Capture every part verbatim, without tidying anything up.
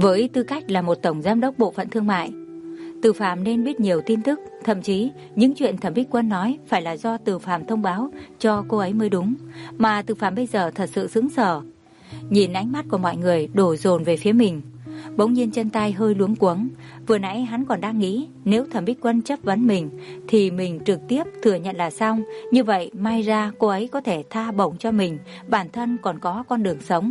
Với tư cách là một tổng giám đốc bộ phận thương mại, Từ Phàm nên biết nhiều tin tức, thậm chí những chuyện Thẩm Bích Quân nói phải là do Từ Phàm thông báo cho cô ấy mới đúng, mà Từ Phàm bây giờ thật sự sững sờ. Nhìn ánh mắt của mọi người đổ dồn về phía mình, bỗng nhiên chân tay hơi luống cuống. Vừa nãy hắn còn đang nghĩ nếu Thẩm Bích Quân chất vấn mình thì mình trực tiếp thừa nhận là xong, như vậy may ra cô ấy có thể tha bổng cho mình, bản thân còn có con đường sống.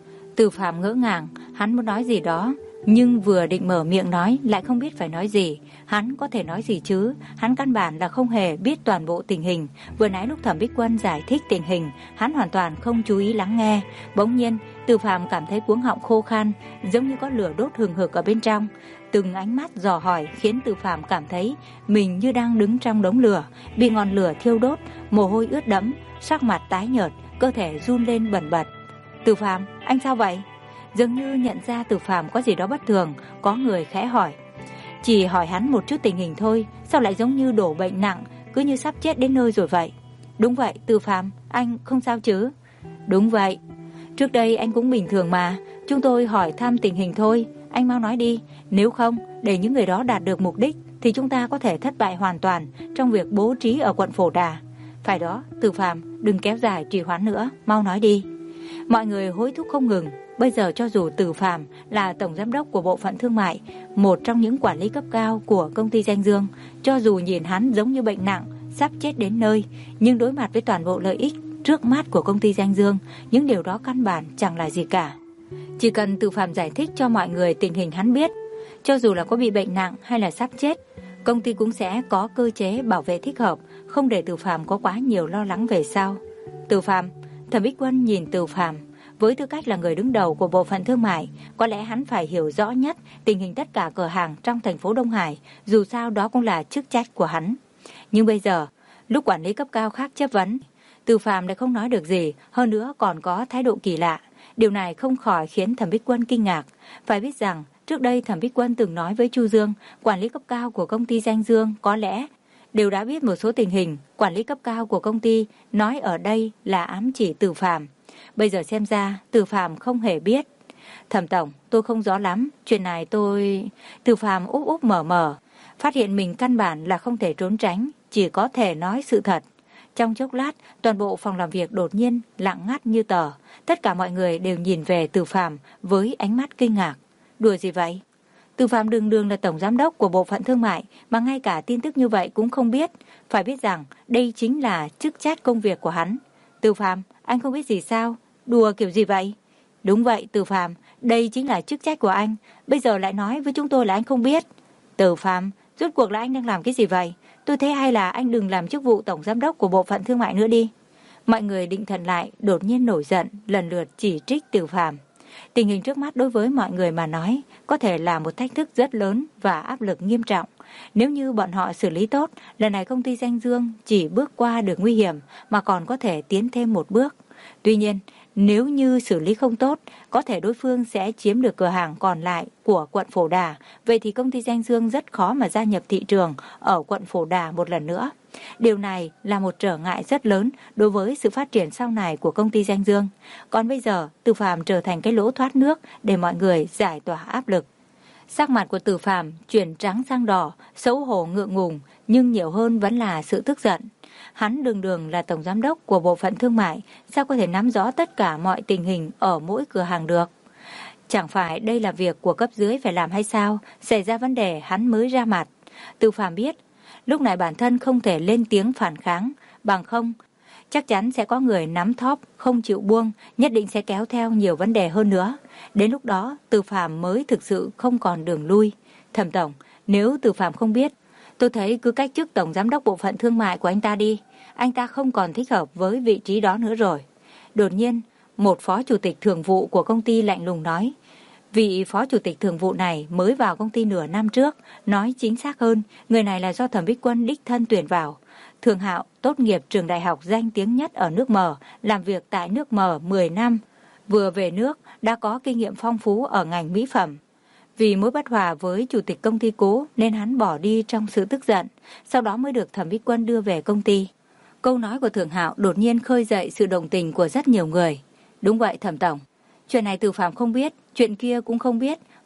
Từ Phàm ngỡ ngàng, hắn muốn nói gì đó, nhưng vừa định mở miệng nói lại không biết phải nói gì. Hắn có thể nói gì chứ? Hắn căn bản là không hề biết toàn bộ tình hình. Vừa nãy lúc Thẩm Bích Quân giải thích tình hình, hắn hoàn toàn không chú ý lắng nghe. Bỗng nhiên, Từ Phàm cảm thấy cuống họng khô khan, giống như có lửa đốt hừng hực ở bên trong. Từng ánh mắt dò hỏi khiến Từ Phàm cảm thấy mình như đang đứng trong đống lửa, bị ngọn lửa thiêu đốt, mồ hôi ướt đẫm, sắc mặt tái nhợt, cơ thể run lên bần bật. Từ Phàm, anh sao vậy? Dường như nhận ra Từ Phàm có gì đó bất thường, có người khẽ hỏi. Chỉ hỏi hắn một chút tình hình thôi, sao lại giống như đổ bệnh nặng, cứ như sắp chết đến nơi rồi vậy? Đúng vậy, Từ Phàm, anh không sao chứ? Đúng vậy. Trước đây anh cũng bình thường mà, chúng tôi hỏi thăm tình hình thôi, anh mau nói đi, nếu không, để những người đó đạt được mục đích thì chúng ta có thể thất bại hoàn toàn trong việc bố trí ở quận Phổ Đà. Phải đó, Từ Phàm, đừng kéo dài trì hoãn nữa, mau nói đi. Mọi người hối thúc không ngừng. Bây giờ cho dù Từ Phàm là tổng giám đốc của bộ phận thương mại, một trong những quản lý cấp cao của công ty Danh Dương, cho dù nhìn hắn giống như bệnh nặng, sắp chết đến nơi, nhưng đối mặt với toàn bộ lợi ích trước mắt của công ty Danh Dương, những điều đó căn bản chẳng là gì cả. Chỉ cần Từ Phàm giải thích cho mọi người tình hình hắn biết, cho dù là có bị bệnh nặng hay là sắp chết, công ty cũng sẽ có cơ chế bảo vệ thích hợp, không để Từ Phàm có quá nhiều lo lắng về sau. Từ Phàm, Thẩm Bích Quân nhìn Từ Phàm, với tư cách là người đứng đầu của bộ phận thương mại, có lẽ hắn phải hiểu rõ nhất tình hình tất cả cửa hàng trong thành phố Đông Hải, dù sao đó cũng là chức trách của hắn. Nhưng bây giờ, lúc quản lý cấp cao khác chất vấn, Từ Phàm lại không nói được gì, hơn nữa còn có thái độ kỳ lạ. Điều này không khỏi khiến Thẩm Bích Quân kinh ngạc. Phải biết rằng, trước đây Thẩm Bích Quân từng nói với Chu Dương, quản lý cấp cao của công ty Danh Dương có lẽ đều đã biết một số tình hình. Quản lý cấp cao của công ty nói ở đây là ám chỉ Từ Phàm. Bây giờ xem ra Từ Phàm không hề biết. Thẩm tổng, tôi không rõ lắm, chuyện này tôi... Từ Phàm úp úp mở mở, phát hiện mình căn bản là không thể trốn tránh, chỉ có thể nói sự thật. Trong chốc lát, toàn bộ phòng làm việc đột nhiên lặng ngắt như tờ. Tất cả mọi người đều nhìn về Từ Phàm với ánh mắt kinh ngạc. Đùa gì vậy? Từ Phàm đường đường là tổng giám đốc của bộ phận thương mại mà ngay cả tin tức như vậy cũng không biết. Phải biết rằng đây chính là chức trách công việc của hắn. Từ Phàm, anh không biết gì sao? Đùa kiểu gì vậy? Đúng vậy, Từ Phàm, đây chính là chức trách của anh. Bây giờ lại nói với chúng tôi là anh không biết. Từ Phàm, rốt cuộc là anh đang làm cái gì vậy? Tôi thấy hay là anh đừng làm chức vụ tổng giám đốc của bộ phận thương mại nữa đi. Mọi người định thần lại, đột nhiên nổi giận, lần lượt chỉ trích Từ Phàm. Tình hình trước mắt đối với mọi người mà nói có thể là một thách thức rất lớn và áp lực nghiêm trọng. Nếu như bọn họ xử lý tốt, lần này công ty Danh Dương chỉ bước qua được nguy hiểm mà còn có thể tiến thêm một bước. Tuy nhiên, nếu như xử lý không tốt, có thể đối phương sẽ chiếm được cửa hàng còn lại của quận Phổ Đà. Vậy thì công ty Danh Dương rất khó mà gia nhập thị trường ở quận Phổ Đà một lần nữa. Điều này là một trở ngại rất lớn đối với sự phát triển sau này của công ty Danh Dương. Còn bây giờ, Từ Phàm trở thành cái lỗ thoát nước để mọi người giải tỏa áp lực. Sắc mặt của Từ Phàm chuyển trắng sang đỏ, xấu hổ ngượng ngùng, nhưng nhiều hơn vẫn là sự tức giận. Hắn đường đường là tổng giám đốc của bộ phận thương mại, sao có thể nắm rõ tất cả mọi tình hình ở mỗi cửa hàng được? Chẳng phải đây là việc của cấp dưới phải làm hay sao? Xảy ra vấn đề hắn mới ra mặt. Từ Phàm biết, lúc này bản thân không thể lên tiếng phản kháng, bằng không chắc chắn sẽ có người nắm thóp, không chịu buông, nhất định sẽ kéo theo nhiều vấn đề hơn nữa. Đến lúc đó, Từ Phàm mới thực sự không còn đường lui. Thẩm tổng, nếu Từ Phàm không biết, tôi thấy cứ cách chức tổng giám đốc bộ phận thương mại của anh ta đi. Anh ta không còn thích hợp với vị trí đó nữa rồi. Đột nhiên, một phó chủ tịch thường vụ của công ty lạnh lùng nói. Vị phó chủ tịch thường vụ này mới vào công ty nửa năm trước, nói chính xác hơn, người này là do Thẩm Bích Quân đích thân tuyển vào. Thường Hạo tốt nghiệp trường đại học danh tiếng nhất ở nước Mờ, làm việc tại nước Mờ mười năm. Vừa về nước, đã có kinh nghiệm phong phú ở ngành mỹ phẩm. Vì mối bất hòa với chủ tịch công ty cũ nên hắn bỏ đi trong sự tức giận, sau đó mới được Thẩm Bích Quân đưa về công ty. Câu nói của Thường Hạo đột nhiên khơi dậy sự đồng tình của rất nhiều người. Đúng vậy Thẩm tổng, chuyện này Từ Phàm không biết, chuyện kia cũng không biết,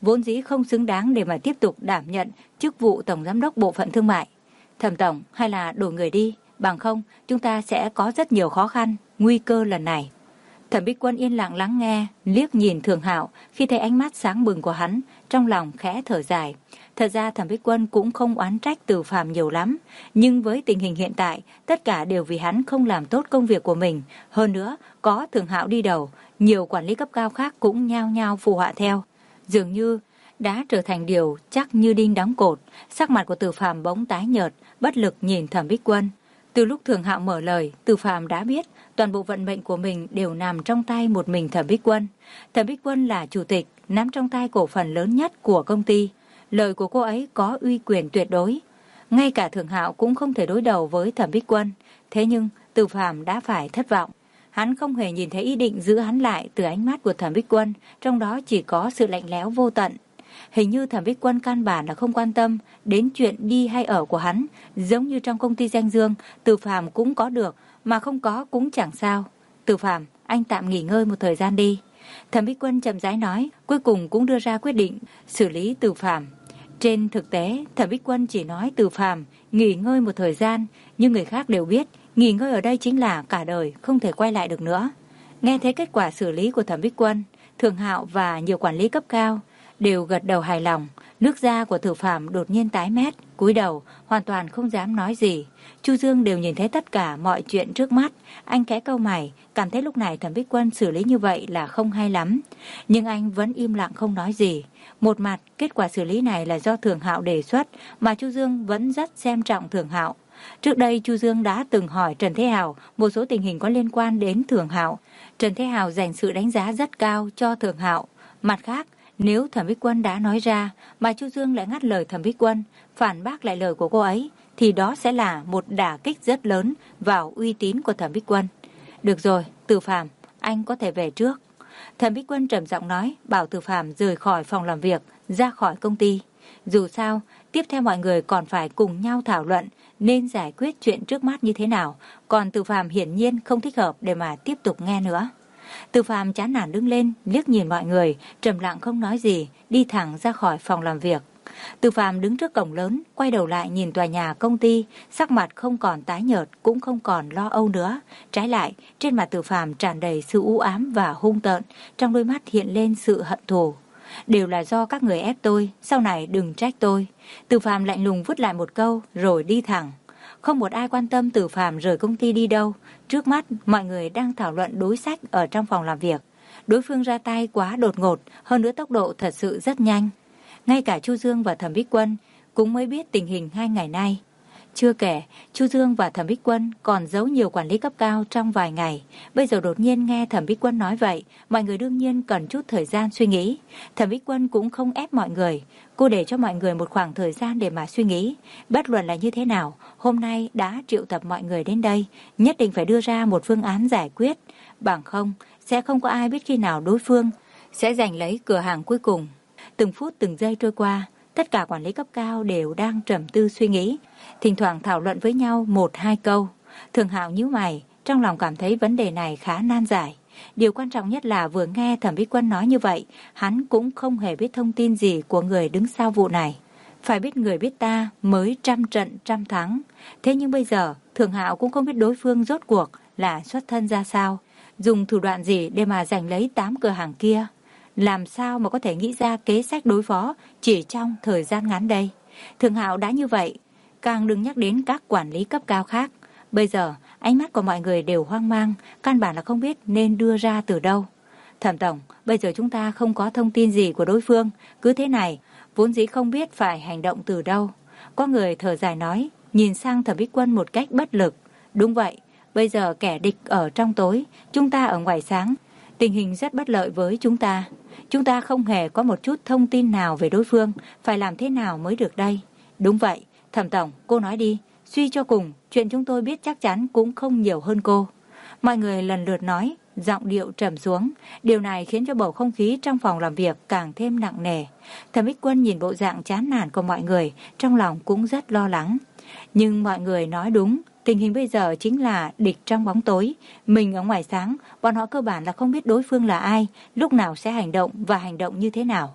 vốn dĩ không xứng đáng để mà tiếp tục đảm nhận chức vụ Tổng Giám đốc Bộ phận Thương mại. Thẩm Tổng, hay là đổi người đi, bằng không chúng ta sẽ có rất nhiều khó khăn, nguy cơ lần này. Thẩm Bích Quân yên lặng lắng nghe, liếc nhìn Thường Hạo, khi thấy ánh mắt sáng bừng của hắn, trong lòng khẽ thở dài. Thật ra Thẩm Bích Quân cũng không oán trách Từ Phàm nhiều lắm, nhưng với tình hình hiện tại, tất cả đều vì hắn không làm tốt công việc của mình. Hơn nữa, có Thường Hạo đi đầu, nhiều quản lý cấp cao khác cũng nhao nhao phù họa theo. Dường như đã trở thành điều chắc như đinh đóng cột. Sắc mặt của Từ Phàm bỗng tái nhợt, bất lực nhìn Thẩm Bích Quân. Từ lúc Thường Hạo mở lời, Từ Phàm đã biết toàn bộ vận mệnh của mình đều nằm trong tay một mình Thẩm Bích Quân. Thẩm Bích Quân là chủ tịch, nắm trong tay cổ phần lớn nhất của công ty. Lời của cô ấy có uy quyền tuyệt đối. Ngay cả Thường Hạo cũng không thể đối đầu với Thẩm Bích Quân. Thế nhưng Từ Phàm đã phải thất vọng. Hắn không hề nhìn thấy ý định giữ hắn lại từ ánh mắt của Thẩm Bích Quân, trong đó chỉ có sự lạnh lẽo vô tận. Hình như Thẩm Bích Quân căn bản là không quan tâm đến chuyện đi hay ở của hắn, giống như trong công ty danh dương, Từ Phàm cũng có được, mà không có cũng chẳng sao. Từ Phàm, anh tạm nghỉ ngơi một thời gian đi. Thẩm Bích Quân chậm rãi nói, cuối cùng cũng đưa ra quyết định xử lý Từ Phàm. Trên thực tế, Thẩm Bích Quân chỉ nói Từ Phàm nghỉ ngơi một thời gian, nhưng người khác đều biết, nghỉ ngơi ở đây chính là cả đời, không thể quay lại được nữa. Nghe thấy kết quả xử lý của Thẩm Bích Quân, Thường Hạo và nhiều quản lý cấp cao đều gật đầu hài lòng. Nước da của Từ Phàm đột nhiên tái mét, cúi đầu, hoàn toàn không dám nói gì. Chu Dương đều nhìn thấy tất cả mọi chuyện trước mắt. Anh khẽ cau mày, cảm thấy lúc này Thẩm Bích Quân xử lý như vậy là không hay lắm. Nhưng anh vẫn im lặng không nói gì. Một mặt, kết quả xử lý này là do Thường Hạo đề xuất, mà Chu Dương vẫn rất xem trọng Thường Hạo. Trước đây Chu Dương đã từng hỏi Trần Thế Hào một số tình hình có liên quan đến Thường Hạo. Trần Thế Hào dành sự đánh giá rất cao cho Thường Hạo. Mặt khác, nếu Thẩm Bích Quân đã nói ra mà Chu Dương lại ngắt lời Thẩm Bích Quân, phản bác lại lời của cô ấy, thì đó sẽ là một đả kích rất lớn vào uy tín của Thẩm Bích Quân. Được rồi, Từ Phàm, anh có thể về trước. Thẩm Bích Quân trầm giọng nói, bảo Từ Phàm rời khỏi phòng làm việc, ra khỏi công ty. Dù sao, tiếp theo mọi người còn phải cùng nhau thảo luận nên giải quyết chuyện trước mắt như thế nào, còn Từ Phàm hiển nhiên không thích hợp để mà tiếp tục nghe nữa. Từ Phàm chán nản đứng lên, liếc nhìn mọi người, trầm lặng không nói gì, đi thẳng ra khỏi phòng làm việc. Từ Phàm đứng trước cổng lớn, quay đầu lại nhìn tòa nhà công ty, sắc mặt không còn tái nhợt, cũng không còn lo âu nữa. Trái lại, trên mặt Từ Phàm tràn đầy sự u ám và hung tợn, trong đôi mắt hiện lên sự hận thù. Đều là do các người ép tôi, sau này đừng trách tôi. Từ Phàm lạnh lùng vứt lại một câu, rồi đi thẳng. Không một ai quan tâm Từ Phàm rời công ty đi đâu. Trước mắt, mọi người đang thảo luận đối sách ở trong phòng làm việc. Đối phương ra tay quá đột ngột, hơn nữa tốc độ thật sự rất nhanh. Ngay cả Chu Dương và Thẩm Bích Quân cũng mới biết tình hình hai ngày nay. Chưa kể, Chu Dương và Thẩm Bích Quân còn giấu nhiều quản lý cấp cao trong vài ngày. Bây giờ đột nhiên nghe Thẩm Bích Quân nói vậy, mọi người đương nhiên cần chút thời gian suy nghĩ. Thẩm Bích Quân cũng không ép mọi người. Cô để cho mọi người một khoảng thời gian để mà suy nghĩ. Bất luận là như thế nào, hôm nay đã triệu tập mọi người đến đây, nhất định phải đưa ra một phương án giải quyết. Bằng không, sẽ không có ai biết khi nào đối phương sẽ giành lấy cửa hàng cuối cùng. Từng phút từng giây trôi qua, tất cả quản lý cấp cao đều đang trầm tư suy nghĩ, thỉnh thoảng thảo luận với nhau một hai câu. Thường Hạo nhíu mày, trong lòng cảm thấy vấn đề này khá nan giải. Điều quan trọng nhất là vừa nghe Thẩm Bích Quân nói như vậy, hắn cũng không hề biết thông tin gì của người đứng sau vụ này. Phải biết người biết ta mới trăm trận trăm thắng. Thế nhưng bây giờ, Thường Hạo cũng không biết đối phương rốt cuộc là xuất thân ra sao, dùng thủ đoạn gì để mà giành lấy tám cửa hàng kia. Làm sao mà có thể nghĩ ra kế sách đối phó chỉ trong thời gian ngắn đây. Thường Hạo đã như vậy, càng đừng nhắc đến các quản lý cấp cao khác. Bây giờ, ánh mắt của mọi người đều hoang mang, căn bản là không biết nên đưa ra từ đâu. Thẩm Tổng, bây giờ chúng ta không có thông tin gì của đối phương, cứ thế này, vốn dĩ không biết phải hành động từ đâu. Có người thở dài nói, nhìn sang Thẩm Bích Quân một cách bất lực. Đúng vậy, bây giờ kẻ địch ở trong tối, chúng ta ở ngoài sáng. Tình hình rất bất lợi với chúng ta. Chúng ta không hề có một chút thông tin nào về đối phương, phải làm thế nào mới được đây? Đúng vậy, Thẩm Tổng, cô nói đi. Suy cho cùng, chuyện chúng tôi biết chắc chắn cũng không nhiều hơn cô. Mọi người lần lượt nói, giọng điệu trầm xuống. Điều này khiến cho bầu không khí trong phòng làm việc càng thêm nặng nề. Thẩm Bích Quân nhìn bộ dạng chán nản của mọi người, trong lòng cũng rất lo lắng. Nhưng mọi người nói đúng, tình hình bây giờ chính là địch trong bóng tối. Mình ở ngoài sáng, bọn họ cơ bản là không biết đối phương là ai, lúc nào sẽ hành động và hành động như thế nào.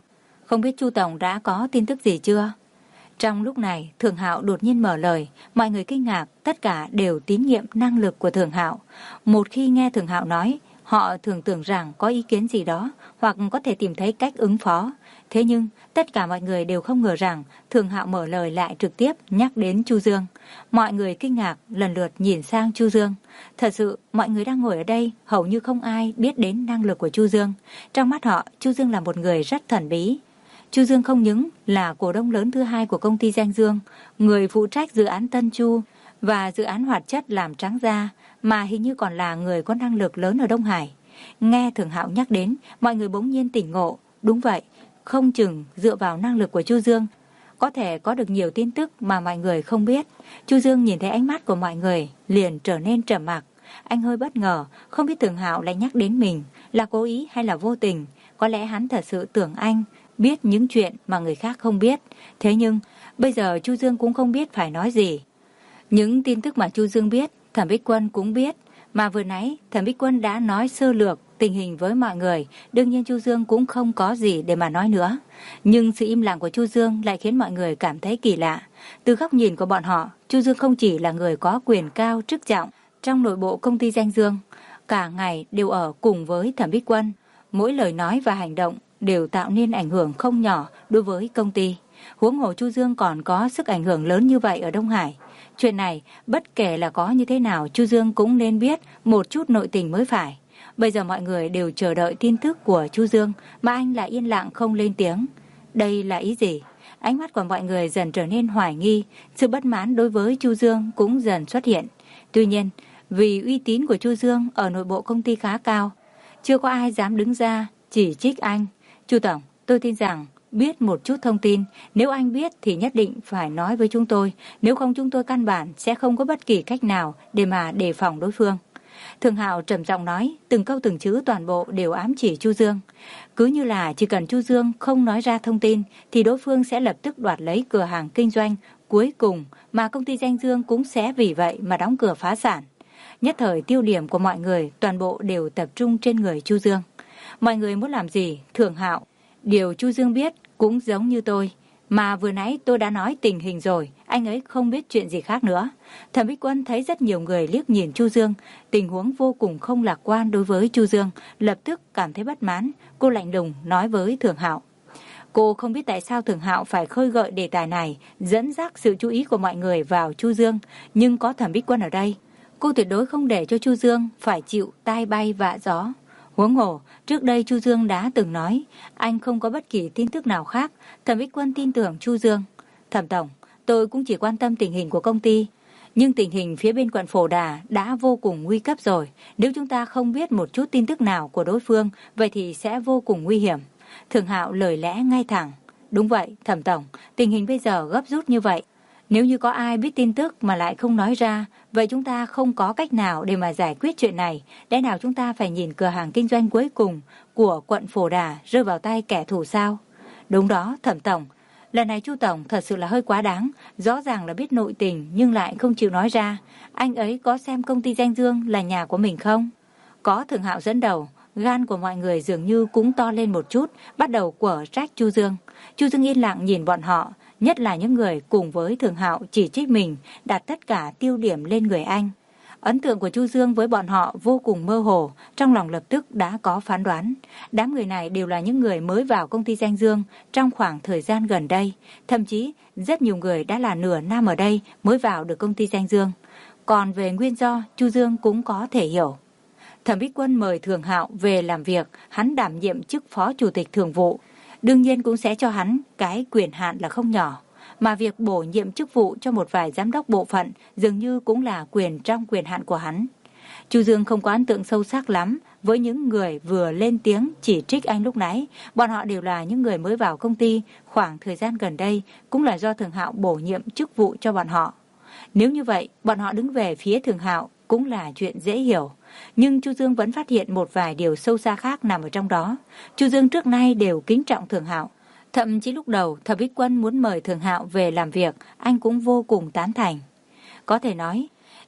Không biết Chu tổng đã có tin tức gì chưa? Trong lúc này, Thường Hạo đột nhiên mở lời, mọi người kinh ngạc, tất cả đều tín nhiệm năng lực của Thường Hạo. Một khi nghe Thường Hạo nói, họ thường tưởng rằng có ý kiến gì đó, hoặc có thể tìm thấy cách ứng phó. Thế nhưng, tất cả mọi người đều không ngờ rằng Thường Hạo mở lời lại trực tiếp nhắc đến Chu Dương. Mọi người kinh ngạc, lần lượt nhìn sang Chu Dương. Thật sự, mọi người đang ngồi ở đây, hầu như không ai biết đến năng lực của Chu Dương. Trong mắt họ, Chu Dương là một người rất thần bí. Chu Dương không những là cổ đông lớn thứ hai của công ty Danh Dương, người phụ trách dự án Tân Chu và dự án hoạt chất làm trắng da, mà hình như còn là người có năng lực lớn ở Đông Hải. Nghe Thường Hạo nhắc đến, mọi người bỗng nhiên tỉnh ngộ. Đúng vậy, không chừng dựa vào năng lực của Chu Dương, có thể có được nhiều tin tức mà mọi người không biết. Chu Dương nhìn thấy ánh mắt của mọi người, liền trở nên trầm mặc. Anh hơi bất ngờ, không biết Thường Hạo lại nhắc đến mình, là cố ý hay là vô tình. Có lẽ hắn thật sự tưởng anh biết những chuyện mà người khác không biết. Thế nhưng, bây giờ Chu Dương cũng không biết phải nói gì. Những tin tức mà Chu Dương biết, Thẩm Bích Quân cũng biết. Mà vừa nãy, Thẩm Bích Quân đã nói sơ lược tình hình với mọi người. Đương nhiên Chu Dương cũng không có gì để mà nói nữa. Nhưng sự im lặng của Chu Dương lại khiến mọi người cảm thấy kỳ lạ. Từ góc nhìn của bọn họ, Chu Dương không chỉ là người có quyền cao chức trọng trong nội bộ công ty Danh Dương, cả ngày đều ở cùng với Thẩm Bích Quân. Mỗi lời nói và hành động đều tạo nên ảnh hưởng không nhỏ đối với công ty. Huống hồ Chu Dương còn có sức ảnh hưởng lớn như vậy ở Đông Hải. Chuyện này, bất kể là có như thế nào, Chu Dương cũng nên biết một chút nội tình mới phải. Bây giờ mọi người đều chờ đợi tin tức của Chu Dương, mà anh lại yên lặng không lên tiếng. Đây là ý gì? Ánh mắt của mọi người dần trở nên hoài nghi, sự bất mãn đối với Chu Dương cũng dần xuất hiện. Tuy nhiên, vì uy tín của Chu Dương ở nội bộ công ty khá cao, chưa có ai dám đứng ra chỉ trích anh. Chu tổng, tôi tin rằng biết một chút thông tin, nếu anh biết thì nhất định phải nói với chúng tôi, nếu không chúng tôi căn bản sẽ không có bất kỳ cách nào để mà đề phòng đối phương. Thường Hạo trầm giọng nói, từng câu từng chữ toàn bộ đều ám chỉ Chu Dương. Cứ như là chỉ cần Chu Dương không nói ra thông tin thì đối phương sẽ lập tức đoạt lấy cửa hàng kinh doanh cuối cùng, mà công ty Danh Dương cũng sẽ vì vậy mà đóng cửa phá sản. Nhất thời tiêu điểm của mọi người toàn bộ đều tập trung trên người Chu Dương. Mọi người muốn làm gì? Thường Hạo, điều Chu Dương biết cũng giống như tôi. Mà vừa nãy tôi đã nói tình hình rồi, anh ấy không biết chuyện gì khác nữa. Thẩm Bích Quân thấy rất nhiều người liếc nhìn Chu Dương, tình huống vô cùng không lạc quan đối với Chu Dương, lập tức cảm thấy bất mãn. Cô lạnh lùng nói với Thường Hạo. Cô không biết tại sao Thường Hạo phải khơi gợi đề tài này, dẫn dắt sự chú ý của mọi người vào Chu Dương, nhưng có Thẩm Bích Quân ở đây, cô tuyệt đối không để cho Chu Dương phải chịu tai bay vạ gió. Huống hồ, trước đây Chu Dương đã từng nói, anh không có bất kỳ tin tức nào khác. Thẩm Bích Quân tin tưởng Chu Dương. Thẩm tổng, tôi cũng chỉ quan tâm tình hình của công ty, nhưng tình hình phía bên quận Phổ Đà đã vô cùng nguy cấp rồi. Nếu chúng ta không biết một chút tin tức nào của đối phương, vậy thì sẽ vô cùng nguy hiểm. Thường Hạo lời lẽ ngay thẳng. Đúng vậy, Thẩm tổng, tình hình bây giờ gấp rút như vậy. Nếu như có ai biết tin tức mà lại không nói ra, vậy chúng ta không có cách nào để mà giải quyết chuyện này. Lẽ nào chúng ta phải nhìn cửa hàng kinh doanh cuối cùng của quận Phổ Đà rơi vào tay kẻ thù sao? Đúng đó, Thẩm tổng. Lần này Chu tổng thật sự là hơi quá đáng. Rõ ràng là biết nội tình nhưng lại không chịu nói ra. Anh ấy có xem công ty Danh Dương là nhà của mình không? Có. Thường Hạo dẫn đầu, gan của mọi người dường như cũng to lên một chút, bắt đầu quở trách Chu Dương. Chu Dương yên lặng nhìn bọn họ, nhất là những người cùng với Thường Hạo chỉ trích mình, đặt tất cả tiêu điểm lên người anh. Ấn tượng của Chu Dương với bọn họ vô cùng mơ hồ, trong lòng lập tức đã có phán đoán. Đám người này đều là những người mới vào công ty Danh Dương trong khoảng thời gian gần đây, thậm chí rất nhiều người đã là nửa năm ở đây mới vào được công ty Danh Dương. Còn về nguyên do, Chu Dương cũng có thể hiểu. Thẩm Bích Quân mời Thường Hạo về làm việc, hắn đảm nhiệm chức phó chủ tịch thường vụ, đương nhiên cũng sẽ cho hắn cái quyền hạn là không nhỏ. Mà việc bổ nhiệm chức vụ cho một vài giám đốc bộ phận dường như cũng là quyền trong quyền hạn của hắn. Chu Dương không có ấn tượng sâu sắc lắm với những người vừa lên tiếng chỉ trích anh lúc nãy. Bọn họ đều là những người mới vào công ty, khoảng thời gian gần đây cũng là do Thường Hạo bổ nhiệm chức vụ cho bọn họ. Nếu như vậy, bọn họ đứng về phía Thường Hạo cũng là chuyện dễ hiểu. Nhưng Chu Dương vẫn phát hiện một vài điều sâu xa khác nằm ở trong đó. Chu Dương trước nay đều kính trọng Thường Hạo. Thậm chí lúc đầu Thẩm Bích Quân muốn mời Thường Hạo về làm việc, anh cũng vô cùng tán thành. Có thể nói,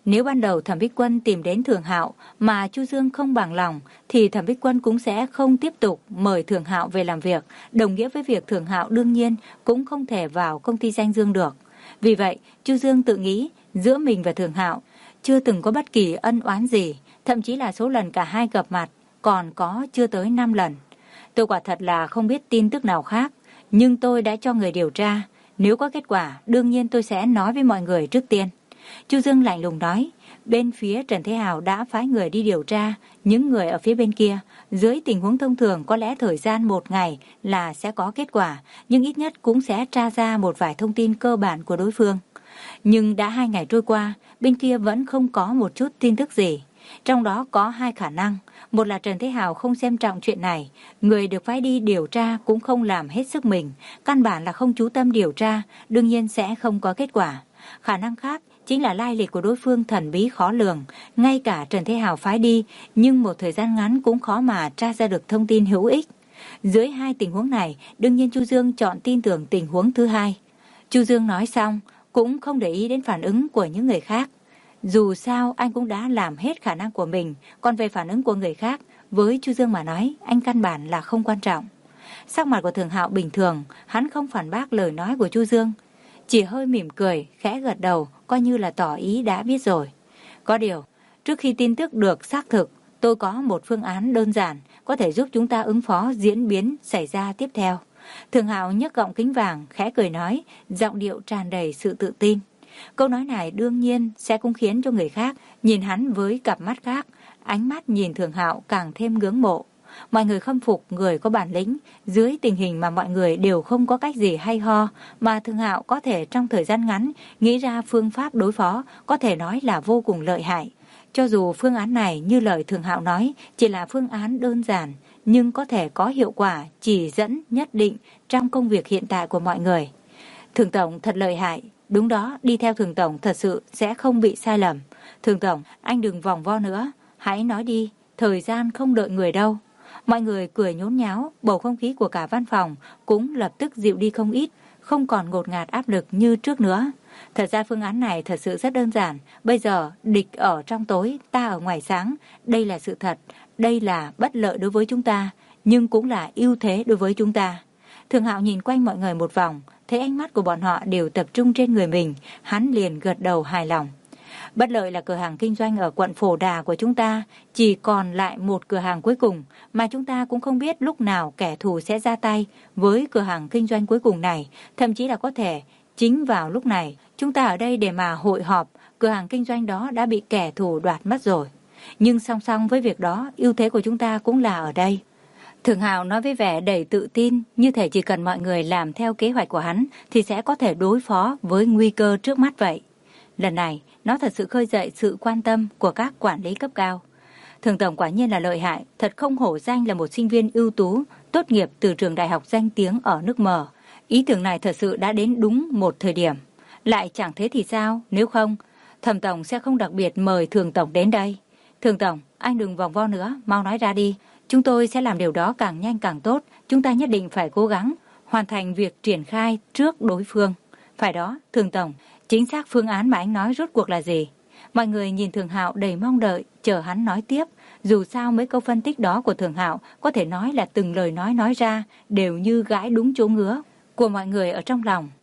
Nếu ban đầu Thẩm Bích Quân tìm đến Thường Hạo mà Chu Dương không bằng lòng, thì Thẩm Bích Quân cũng sẽ không tiếp tục mời Thường Hạo về làm việc, đồng nghĩa với việc Thường Hạo đương nhiên cũng không thể vào công ty Danh Dương được. Vì vậy, Chu Dương tự nghĩ giữa mình và Thường Hạo chưa từng có bất kỳ ân oán gì, thậm chí là số lần cả hai gặp mặt còn có chưa tới năm lần. Tôi quả thật là không biết tin tức nào khác, nhưng tôi đã cho người điều tra. Nếu có kết quả, đương nhiên tôi sẽ nói với mọi người trước tiên. Chu Dương lạnh lùng nói, bên phía Trần Thế Hào đã phái người đi điều tra những người ở phía bên kia. Dưới tình huống thông thường có lẽ thời gian một ngày là sẽ có kết quả, nhưng ít nhất cũng sẽ tra ra một vài thông tin cơ bản của đối phương. Nhưng đã hai ngày trôi qua, bên kia vẫn không có một chút tin tức gì. Trong đó có hai khả năng. Một là Trần Thế Hào không xem trọng chuyện này, người được phái đi điều tra cũng không làm hết sức mình, căn bản là không chú tâm điều tra, đương nhiên sẽ không có kết quả. Khả năng khác chính là lai lịch của đối phương thần bí khó lường, ngay cả Trần Thế Hào phái đi, nhưng một thời gian ngắn cũng khó mà tra ra được thông tin hữu ích. Dưới hai tình huống này, đương nhiên Chu Dương chọn tin tưởng tình huống thứ hai. Chu Dương nói xong, cũng không để ý đến phản ứng của những người khác. Dù sao anh cũng đã làm hết khả năng của mình, còn về phản ứng của người khác, với Chu Dương mà nói, anh căn bản là không quan trọng. Sắc mặt của Thường Hạo bình thường, hắn không phản bác lời nói của Chu Dương, chỉ hơi mỉm cười, khẽ gật đầu, coi như là tỏ ý đã biết rồi. Có điều, trước khi tin tức được xác thực, tôi có một phương án đơn giản, có thể giúp chúng ta ứng phó diễn biến xảy ra tiếp theo. Thường Hạo nhấc gọng kính vàng, khẽ cười nói, giọng điệu tràn đầy sự tự tin. Câu nói này đương nhiên sẽ cũng khiến cho người khác nhìn hắn với cặp mắt khác, ánh mắt nhìn Thường Hạo càng thêm ngưỡng mộ. Mọi người khâm phục người có bản lĩnh, dưới tình hình mà mọi người đều không có cách gì hay ho, mà Thường Hạo có thể trong thời gian ngắn nghĩ ra phương pháp đối phó, có thể nói là vô cùng lợi hại. Cho dù phương án này như lời Thường Hạo nói, chỉ là phương án đơn giản, nhưng có thể có hiệu quả chỉ dẫn nhất định trong công việc hiện tại của mọi người. Thường Tổng thật lợi hại. Đúng đó, đi theo Thường Tổng thật sự sẽ không bị sai lầm. Thường Tổng, anh đừng vòng vo nữa, hãy nói đi, thời gian không đợi người đâu. Mọi người cười nhốn nháo, bầu không khí của cả văn phòng cũng lập tức dịu đi không ít, không còn ngột ngạt áp lực như trước nữa. Thật ra phương án này thật sự rất đơn giản. Bây giờ, địch ở trong tối, ta ở ngoài sáng. Đây là sự thật, đây là bất lợi đối với chúng ta, nhưng cũng là ưu thế đối với chúng ta. Thường Hạo nhìn quanh mọi người một vòng, thấy ánh mắt của bọn họ đều tập trung trên người mình, hắn liền gật đầu hài lòng. Bất lợi là cửa hàng kinh doanh ở quận Phổ Đà của chúng ta, chỉ còn lại một cửa hàng cuối cùng, mà chúng ta cũng không biết lúc nào kẻ thù sẽ ra tay với cửa hàng kinh doanh cuối cùng này, thậm chí là có thể chính vào lúc này, chúng ta ở đây để mà hội họp, cửa hàng kinh doanh đó đã bị kẻ thù đoạt mất rồi. Nhưng song song với việc đó, ưu thế của chúng ta cũng là ở đây. Thường Hạo nói với vẻ đầy tự tin, như thể chỉ cần mọi người làm theo kế hoạch của hắn thì sẽ có thể đối phó với nguy cơ trước mắt vậy. Lần này, nó thật sự khơi dậy sự quan tâm của các quản lý cấp cao. Thường Tổng quả nhiên là lợi hại, thật không hổ danh là một sinh viên ưu tú, tốt nghiệp từ trường đại học danh tiếng ở nước mở. Ý tưởng này thật sự đã đến đúng một thời điểm. Lại chẳng thế thì sao, nếu không, Thẩm Tổng sẽ không đặc biệt mời Thường Tổng đến đây. Thường Tổng, anh đừng vòng vo nữa, mau nói ra đi. Chúng tôi sẽ làm điều đó càng nhanh càng tốt, chúng ta nhất định phải cố gắng hoàn thành việc triển khai trước đối phương. Phải đó, Thường Tổng, chính xác phương án mà anh nói rốt cuộc là gì? Mọi người nhìn Thường Hạo đầy mong đợi, chờ hắn nói tiếp. Dù sao mấy câu phân tích đó của Thường Hạo có thể nói là từng lời nói nói ra đều như gãi đúng chỗ ngứa của mọi người ở trong lòng.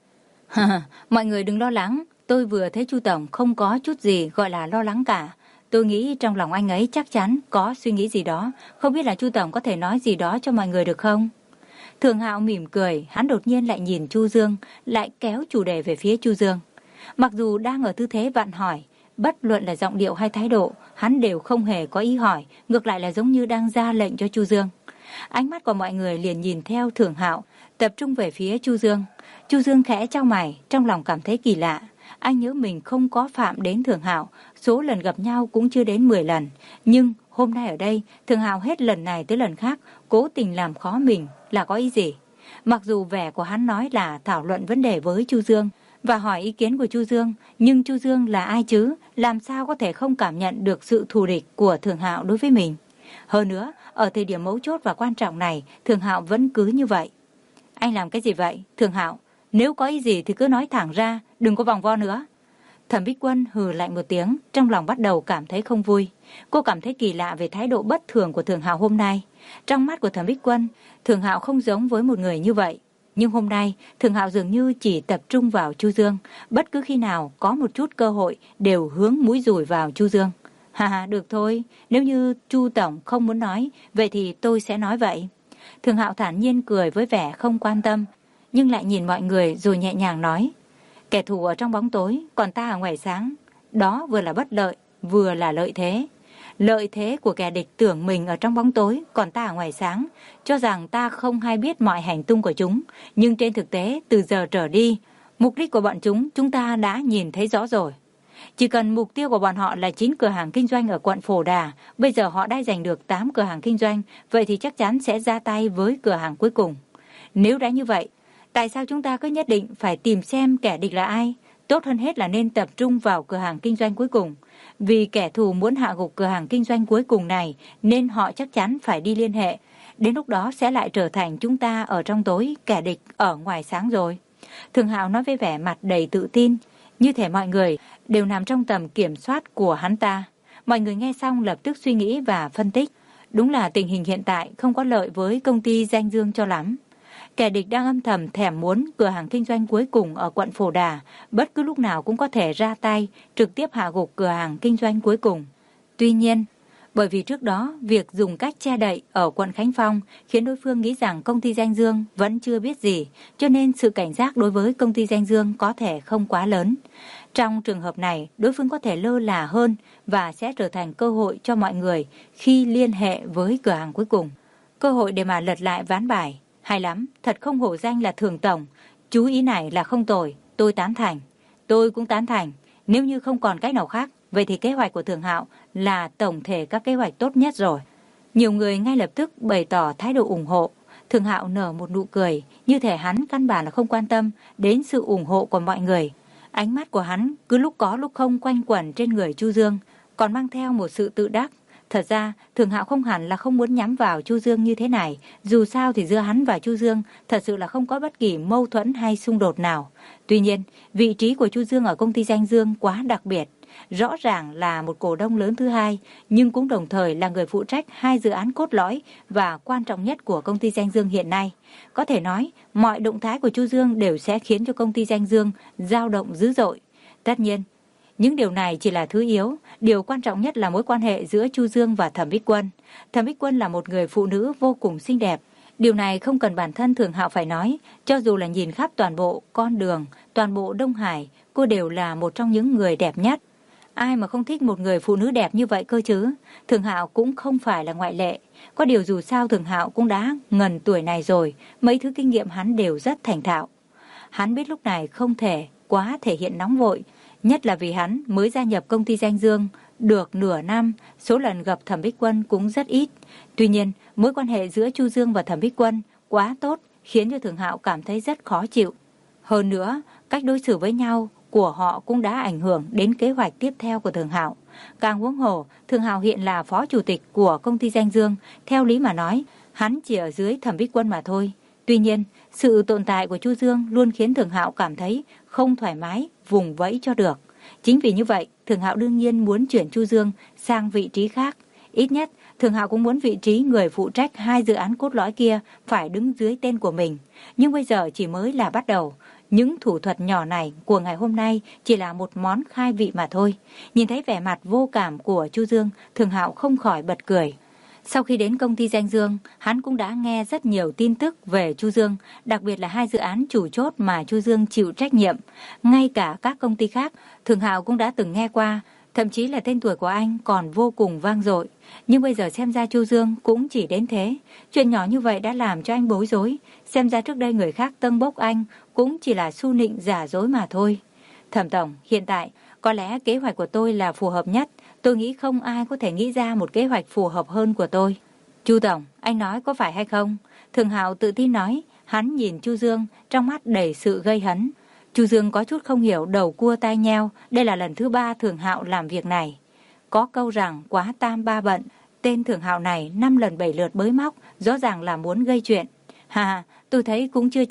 Mọi người đừng lo lắng, tôi vừa thấy Chu Tổng không có chút gì gọi là lo lắng cả. Tôi nghĩ trong lòng anh ấy chắc chắn có suy nghĩ gì đó, không biết là Chu Tổng có thể nói gì đó cho mọi người được không? Thường Hạo mỉm cười, hắn đột nhiên lại nhìn Chu Dương, lại kéo chủ đề về phía Chu Dương. Mặc dù đang ở tư thế vặn hỏi, bất luận là giọng điệu hay thái độ, hắn đều không hề có ý hỏi, ngược lại là giống như đang ra lệnh cho Chu Dương. Ánh mắt của mọi người liền nhìn theo Thường Hạo, tập trung về phía Chu Dương. Chu Dương khẽ chau mày, trong lòng cảm thấy kỳ lạ. Anh nhớ mình không có phạm đến Thường Hạo, số lần gặp nhau cũng chưa đến mười lần. Nhưng hôm nay ở đây, Thường Hạo hết lần này tới lần khác, cố tình làm khó mình là có ý gì? Mặc dù vẻ của hắn nói là thảo luận vấn đề với Chu Dương và hỏi ý kiến của Chu Dương, nhưng Chu Dương là ai chứ? Làm sao có thể không cảm nhận được sự thù địch của Thường Hạo đối với mình? Hơn nữa, ở thời điểm mấu chốt và quan trọng này, Thường Hạo vẫn cứ như vậy. Anh làm cái gì vậy, Thường Hạo? Nếu có ý gì thì cứ nói thẳng ra, đừng có vòng vo nữa. Thẩm Bích Quân hừ lạnh một tiếng, trong lòng bắt đầu cảm thấy không vui. Cô cảm thấy kỳ lạ về thái độ bất thường của Thường Hạo hôm nay. Trong mắt của Thẩm Bích Quân, Thường Hạo không giống với một người như vậy. Nhưng hôm nay, Thường Hạo dường như chỉ tập trung vào Chu Dương. Bất cứ khi nào có một chút cơ hội đều hướng mũi dùi vào Chu Dương. Hà hà, được thôi, nếu như Chu Tổng không muốn nói, vậy thì tôi sẽ nói vậy. Thường Hạo thản nhiên cười với vẻ không quan tâm, nhưng lại nhìn mọi người rồi nhẹ nhàng nói. Kẻ thù ở trong bóng tối, còn ta ở ngoài sáng. Đó vừa là bất lợi, vừa là lợi thế. Lợi thế của kẻ địch tưởng mình ở trong bóng tối, còn ta ở ngoài sáng, cho rằng ta không hay biết mọi hành tung của chúng. Nhưng trên thực tế, từ giờ trở đi, mục đích của bọn chúng chúng ta đã nhìn thấy rõ rồi. Chỉ cần mục tiêu của bọn họ là chín cửa hàng kinh doanh ở quận Phổ Đà, bây giờ họ đã giành được tám cửa hàng kinh doanh, vậy thì chắc chắn sẽ ra tay với cửa hàng cuối cùng. Nếu đã như vậy, tại sao chúng ta cứ nhất định phải tìm xem kẻ địch là ai? Tốt hơn hết là nên tập trung vào cửa hàng kinh doanh cuối cùng. Vì kẻ thù muốn hạ gục cửa hàng kinh doanh cuối cùng này, nên họ chắc chắn phải đi liên hệ. Đến lúc đó sẽ lại trở thành chúng ta ở trong tối, kẻ địch ở ngoài sáng rồi. Thường Hạo nói với vẻ mặt đầy tự tin, như thể mọi người đều nằm trong tầm kiểm soát của hắn ta. Mọi người nghe xong lập tức suy nghĩ và phân tích. Đúng là tình hình hiện tại không có lợi với công ty Danh Dương cho lắm. Kẻ địch đang âm thầm thèm muốn cửa hàng kinh doanh cuối cùng ở quận Phổ Đà, bất cứ lúc nào cũng có thể ra tay, trực tiếp hạ gục cửa hàng kinh doanh cuối cùng. Tuy nhiên, bởi vì trước đó, việc dùng cách che đậy ở quận Khánh Phong khiến đối phương nghĩ rằng công ty Danh Dương vẫn chưa biết gì, cho nên sự cảnh giác đối với công ty Danh Dương có thể không quá lớn. Trong trường hợp này, đối phương có thể lơ là hơn và sẽ trở thành cơ hội cho mọi người khi liên hệ với cửa hàng cuối cùng. Cơ hội để mà lật lại ván bài. Hay lắm, thật không hổ danh là Thường Tổng. Chú ý này là không tồi, tôi tán thành. Tôi cũng tán thành. Nếu như không còn cách nào khác, vậy thì kế hoạch của Thường Hạo là tổng thể các kế hoạch tốt nhất rồi. Nhiều người ngay lập tức bày tỏ thái độ ủng hộ. Thường Hạo nở một nụ cười, như thể hắn căn bản là không quan tâm đến sự ủng hộ của mọi người. Ánh mắt của hắn cứ lúc có lúc không quanh quẩn trên người Chu Dương, còn mang theo một sự tự đắc. Thật ra, Thường Hạo không hẳn là không muốn nhắm vào Chu Dương như thế này. Dù sao thì giữa hắn và Chu Dương thật sự là không có bất kỳ mâu thuẫn hay xung đột nào. Tuy nhiên, vị trí của Chu Dương ở công ty Danh Dương quá đặc biệt. Rõ ràng là một cổ đông lớn thứ hai, nhưng cũng đồng thời là người phụ trách hai dự án cốt lõi và quan trọng nhất của công ty Danh Dương hiện nay. Có thể nói, mọi động thái của Chu Dương đều sẽ khiến cho công ty Danh Dương dao động dữ dội. Tất nhiên, những điều này chỉ là thứ yếu, điều quan trọng nhất là mối quan hệ giữa Chu Dương và Thẩm Bích Quân. Thẩm Bích Quân là một người phụ nữ vô cùng xinh đẹp. Điều này không cần bản thân Thường Hạo phải nói, cho dù là nhìn khắp toàn bộ con đường, toàn bộ Đông Hải, cô đều là một trong những người đẹp nhất. Ai mà không thích một người phụ nữ đẹp như vậy cơ chứ? Thường Hạo cũng không phải là ngoại lệ. Có điều dù sao Thường Hạo cũng đã ngần tuổi này rồi, mấy thứ kinh nghiệm hắn đều rất thành thạo. Hắn biết lúc này không thể quá thể hiện nóng vội, nhất là vì hắn mới gia nhập công ty Danh Dương được nửa năm, số lần gặp Thẩm Bích Quân cũng rất ít. Tuy nhiên, mối quan hệ giữa Chu Dương và Thẩm Bích Quân quá tốt, khiến cho Thường Hạo cảm thấy rất khó chịu. Hơn nữa, cách đối xử với nhau của họ cũng đã ảnh hưởng đến kế hoạch tiếp theo của Thường Hạo. Càng huống hồ, Thường Hạo hiện là phó chủ tịch của công ty Danh Dương, theo lý mà nói, hắn chỉ ở dưới Thẩm Bích Quân mà thôi. Tuy nhiên, sự tồn tại của Chu Dương luôn khiến Thường Hạo cảm thấy không thoải mái, vùng vẫy cho được. Chính vì như vậy, Thường Hạo đương nhiên muốn chuyển Chu Dương sang vị trí khác. Ít nhất, Thường Hạo cũng muốn vị trí người phụ trách hai dự án cốt lõi kia phải đứng dưới tên của mình. Nhưng bây giờ chỉ mới là bắt đầu. Những thủ thuật nhỏ này của ngày hôm nay chỉ là một món khai vị mà thôi. Nhìn thấy vẻ mặt vô cảm của Chu Dương, Thường Hạo không khỏi bật cười. Sau khi đến công ty Danh Dương, hắn cũng đã nghe rất nhiều tin tức về Chu Dương, đặc biệt là hai dự án chủ chốt mà Chu Dương chịu trách nhiệm. Ngay cả các công ty khác, Thường Hạo cũng đã từng nghe qua, thậm chí là tên tuổi của anh còn vô cùng vang dội. Nhưng bây giờ xem ra Chu Dương cũng chỉ đến thế. Chuyện nhỏ như vậy đã làm cho anh bối rối. Xem ra trước đây người khác tâng bốc anh cũng chỉ là su nịnh giả dối mà thôi. Thẩm Tổng, hiện tại có lẽ kế hoạch của tôi là phù hợp nhất. Tôi nghĩ không ai có thể nghĩ ra một kế hoạch phù hợp hơn của tôi. Chu Tổng, anh nói có phải hay không? Thường Hạo tự tin nói. Hắn nhìn Chu Dương, trong mắt đầy sự gây hấn. Chu Dương có chút không hiểu, đầu cua tai nheo. Đây là lần thứ ba Thường Hạo làm việc này. Có câu rằng quá tam ba bận. Tên Thường Hạo này năm lần bảy lượt bới móc, rõ ràng là muốn gây chuyện. Hà, tôi thấy cũng chưa chắc.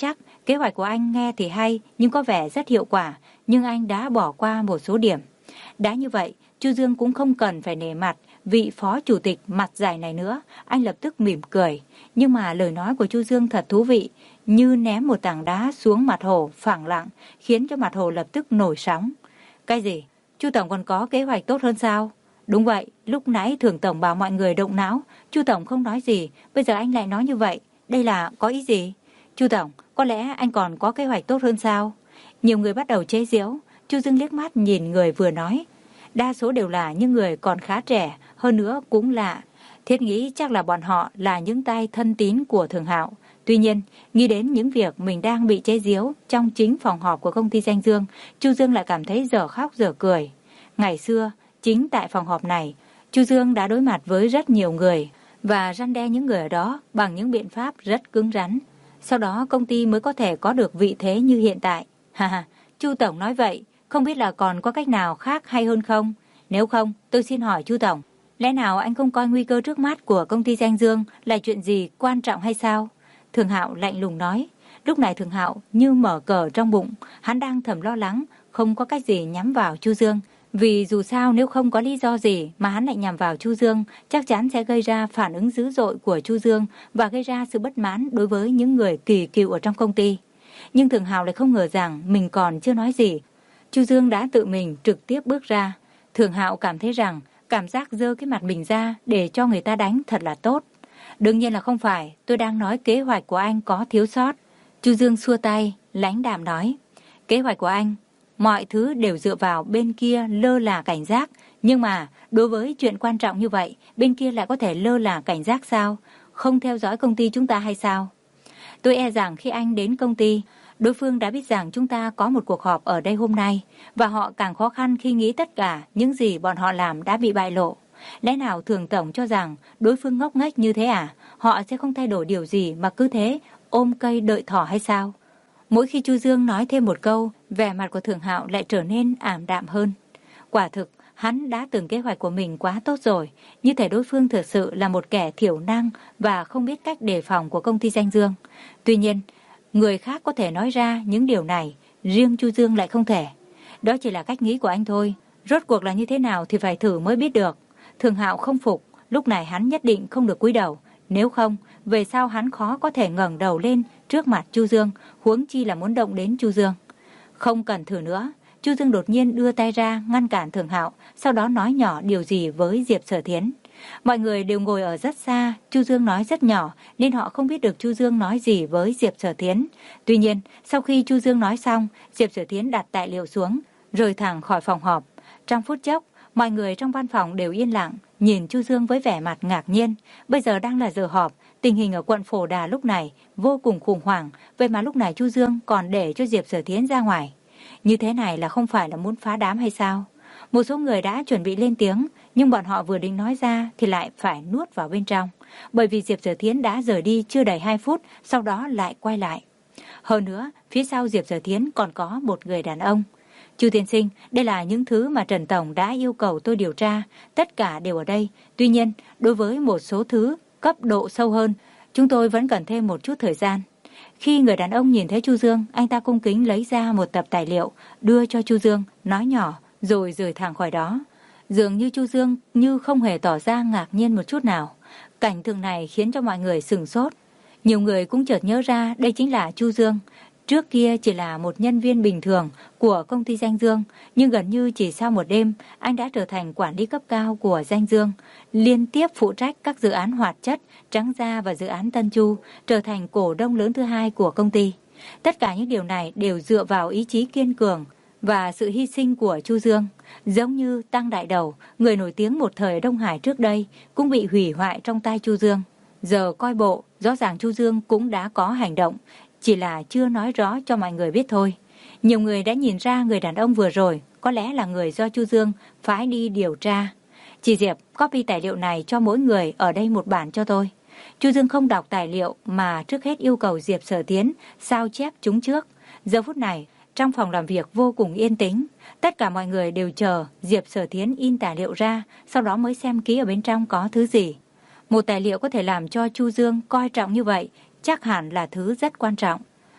Kế hoạch của anh nghe thì hay nhưng có vẻ rất hiệu quả, nhưng anh đã bỏ qua một số điểm. Đã như vậy, Chu Dương cũng không cần phải nể mặt vị phó chủ tịch mặt dài này nữa. Anh lập tức mỉm cười. Nhưng mà lời nói của Chu Dương thật thú vị, như ném một tảng đá xuống mặt hồ phẳng lặng, khiến cho mặt hồ lập tức nổi sóng. Cái gì? Chu Tổng còn có kế hoạch tốt hơn sao? Đúng vậy, lúc nãy Thường Tổng bảo mọi người động não, Chu Tổng không nói gì, bây giờ anh lại nói như vậy. Đây là có ý gì? Chu Tổng, có lẽ anh còn có kế hoạch tốt hơn sao? Nhiều người bắt đầu chế giễu. Chu Dương liếc mắt nhìn người vừa nói. Đa số đều là những người còn khá trẻ, hơn nữa cũng lạ. Thiết nghĩ chắc là bọn họ là những tay thân tín của Thường Hạo. Tuy nhiên, nghĩ đến những việc mình đang bị chế giễu trong chính phòng họp của công ty Danh Dương, Chu Dương lại cảm thấy dở khóc dở cười. Ngày xưa, chính tại phòng họp này, Chu Dương đã đối mặt với rất nhiều người và răn đe những người ở đó bằng những biện pháp rất cứng rắn. Sau đó công ty mới có thể có được vị thế như hiện tại. Ha ha, Chu Tổng nói vậy, không biết là còn có cách nào khác hay hơn không? Nếu không, tôi xin hỏi Chu Tổng, lẽ nào anh không coi nguy cơ trước mắt của công ty Danh Dương là chuyện gì quan trọng hay sao? Thường Hạo lạnh lùng nói. Lúc này Thường Hạo như mở cờ trong bụng, hắn đang thầm lo lắng, không có cách gì nhắm vào Chu Dương. Vì dù sao nếu không có lý do gì mà hắn lại nhằm vào Chu Dương, chắc chắn sẽ gây ra phản ứng dữ dội của Chu Dương và gây ra sự bất mãn đối với những người kỳ cựu ở trong công ty. Nhưng Thường Hạo lại không ngờ rằng mình còn chưa nói gì, Chu Dương đã tự mình trực tiếp bước ra. Thường Hạo cảm thấy rằng cảm giác giơ cái mặt mình ra để cho người ta đánh thật là tốt. Đương nhiên là không phải, tôi đang nói kế hoạch của anh có thiếu sót. Chu Dương xua tay, lãnh đạm nói. Kế hoạch của anh, mọi thứ đều dựa vào bên kia lơ là cảnh giác. Nhưng mà đối với chuyện quan trọng như vậy, bên kia lại có thể lơ là cảnh giác sao? Không theo dõi công ty chúng ta hay sao? Tôi e rằng khi anh đến công ty, đối phương đã biết rằng chúng ta có một cuộc họp ở đây hôm nay, và họ càng khó khăn khi nghĩ tất cả những gì bọn họ làm đã bị bại lộ. Lẽ nào Thường Tổng cho rằng đối phương ngốc nghếch như thế à? Họ sẽ không thay đổi điều gì mà cứ thế ôm cây đợi thỏ hay sao? Mỗi khi Chu Dương nói thêm một câu, vẻ mặt của Thường Hạo lại trở nên ảm đạm hơn. Quả thực, hắn đã từng kế hoạch của mình quá tốt rồi, như thể đối phương thực sự là một kẻ thiểu năng và không biết cách đề phòng của công ty Danh Dương. Tuy nhiên, người khác có thể nói ra những điều này, riêng Chu Dương lại không thể. Đó chỉ là cách nghĩ của anh thôi, rốt cuộc là như thế nào thì phải thử mới biết được. Thường Hạo không phục, lúc này hắn nhất định không được cúi đầu, nếu không, về sau hắn khó có thể ngẩng đầu lên trước mặt Chu Dương, huống chi là muốn động đến Chu Dương. Không cần thử nữa. Chu Dương đột nhiên đưa tay ra ngăn cản Thường Hạo, sau đó nói nhỏ điều gì với Diệp Sở Thiến. Mọi người đều ngồi ở rất xa, Chu Dương nói rất nhỏ nên họ không biết được Chu Dương nói gì với Diệp Sở Thiến. Tuy nhiên, sau khi Chu Dương nói xong, Diệp Sở Thiến đặt tài liệu xuống, rời thẳng khỏi phòng họp. Trong phút chốc, mọi người trong văn phòng đều yên lặng, nhìn Chu Dương với vẻ mặt ngạc nhiên. Bây giờ đang là giờ họp, tình hình ở quận Phổ Đà lúc này vô cùng khủng hoảng, vậy mà lúc này Chu Dương còn để cho Diệp Sở Thiến ra ngoài. Như thế này là không phải là muốn phá đám hay sao? Một số người đã chuẩn bị lên tiếng, nhưng bọn họ vừa định nói ra thì lại phải nuốt vào bên trong, bởi vì Diệp Sở Thiến đã rời đi chưa đầy hai phút, sau đó lại quay lại. Hơn nữa, phía sau Diệp Sở Thiến còn có một người đàn ông. Chu tiên sinh, đây là những thứ mà Trần Tổng đã yêu cầu tôi điều tra, tất cả đều ở đây. Tuy nhiên, đối với một số thứ cấp độ sâu hơn, chúng tôi vẫn cần thêm một chút thời gian. Khi người đàn ông nhìn thấy Chu Dương, anh ta cung kính lấy ra một tập tài liệu, đưa cho Chu Dương, nói nhỏ, rồi rời thẳng khỏi đó. Dường như Chu Dương như không hề tỏ ra ngạc nhiên một chút nào. Cảnh tượng này khiến cho mọi người sửng sốt. Nhiều người cũng chợt nhớ ra đây chính là Chu Dương. Trước kia chỉ là một nhân viên bình thường của công ty Danh Dương, nhưng gần như chỉ sau một đêm, anh đã trở thành quản lý cấp cao của Danh Dương, liên tiếp phụ trách các dự án hoạt chất, trắng da và dự án Tân Chu, trở thành cổ đông lớn thứ hai của công ty. Tất cả những điều này đều dựa vào ý chí kiên cường và sự hy sinh của Chu Dương. Giống như Tăng Đại Đầu, người nổi tiếng một thời Đông Hải trước đây, cũng bị hủy hoại trong tay Chu Dương. Giờ coi bộ, rõ ràng Chu Dương cũng đã có hành động, chỉ là chưa nói rõ cho mọi người biết thôi. Nhiều người đã nhìn ra người đàn ông vừa rồi có lẽ là người do Chu Dương phái đi điều tra. Chị Diệp, copy tài liệu này cho mỗi người ở đây một bản cho tôi. Chu Dương không đọc tài liệu mà trước hết yêu cầu Diệp Sở Thiến sao chép chúng trước. Giờ phút này, trong phòng làm việc vô cùng yên tĩnh. Tất cả mọi người đều chờ Diệp Sở Thiến in tài liệu ra, sau đó mới xem kỹ ở bên trong có thứ gì. Một tài liệu có thể làm cho Chu Dương coi trọng như vậy, chắc hẳn là thứ rất quan trọng.